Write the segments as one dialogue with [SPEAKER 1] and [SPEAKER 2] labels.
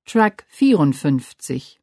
[SPEAKER 1] Track 54.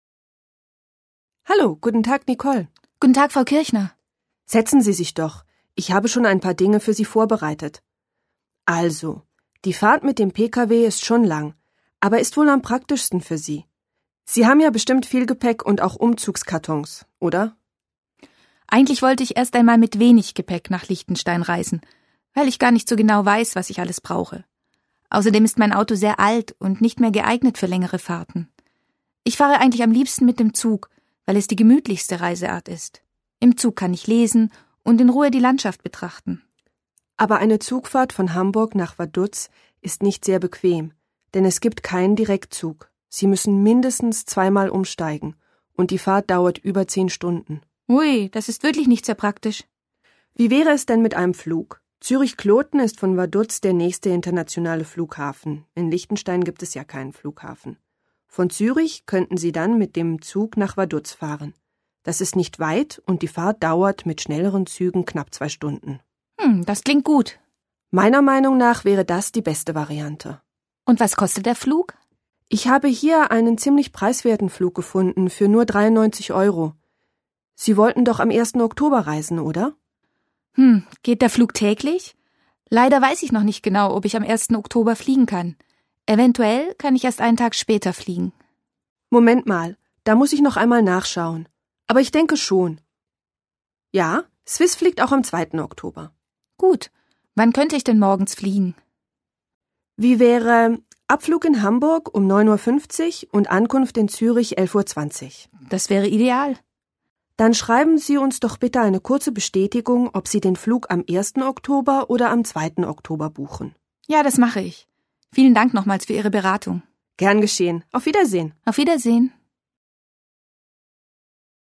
[SPEAKER 2] Hallo, guten Tag, Nicole.
[SPEAKER 3] Guten Tag, Frau Kirchner.
[SPEAKER 2] Setzen Sie sich doch. Ich habe schon ein paar Dinge für Sie vorbereitet. Also, die Fahrt mit dem Pkw ist schon lang, aber ist wohl am praktischsten für Sie. Sie haben ja bestimmt viel Gepäck und auch Umzugskartons, oder?
[SPEAKER 3] Eigentlich wollte ich erst einmal mit wenig Gepäck nach Liechtenstein reisen, weil ich gar nicht so genau weiß, was ich alles brauche. Außerdem ist mein Auto sehr alt und nicht mehr geeignet für längere Fahrten. Ich fahre eigentlich am liebsten mit dem Zug, weil es die gemütlichste Reiseart ist. Im Zug kann ich lesen und in Ruhe die Landschaft betrachten.
[SPEAKER 2] Aber eine Zugfahrt von Hamburg nach Vaduz ist nicht sehr bequem, denn es gibt keinen Direktzug. Sie müssen mindestens 2-mal umsteigen und die Fahrt dauert über 10 Stunden.
[SPEAKER 3] Ui, das ist wirklich nicht sehr praktisch.
[SPEAKER 2] Wie wäre es denn mit einem Flug? Zürich-Kloten ist von Vaduz der nächste internationale Flughafen. In Liechtenstein gibt es ja keinen Flughafen. Von Zürich könnten Sie dann mit dem Zug nach Vaduz fahren. Das ist nicht weit und die Fahrt dauert mit schnelleren Zügen knapp 2 Stunden.
[SPEAKER 3] Das klingt gut.
[SPEAKER 2] Meiner Meinung nach wäre das die beste Variante.
[SPEAKER 3] Und was kostet der Flug?
[SPEAKER 2] Ich habe hier einen ziemlich preiswerten Flug gefunden für nur 93 €. Sie wollten doch am 1. Oktober reisen, oder?
[SPEAKER 3] Geht der Flug täglich? Leider weiß ich noch nicht genau, ob ich am 1. Oktober fliegen kann. Eventuell kann ich erst einen Tag später fliegen.
[SPEAKER 2] Moment mal, da muss ich noch einmal nachschauen. Aber ich denke schon. Ja, Swiss fliegt auch am 2. Oktober.
[SPEAKER 3] Gut. Wann könnte ich denn morgens fliegen?
[SPEAKER 2] Wie wäre Abflug in Hamburg um 9:50 Uhr und Ankunft in Zürich 11:20 Uhr?
[SPEAKER 3] Das wäre ideal.
[SPEAKER 2] Dann schreiben Sie uns doch bitte eine kurze Bestätigung, ob Sie den Flug am 1. Oktober oder am 2. Oktober buchen.
[SPEAKER 3] Ja, das mache ich. Vielen Dank nochmals für Ihre Beratung.
[SPEAKER 2] Gern geschehen. Auf Wiedersehen.
[SPEAKER 3] Auf Wiedersehen.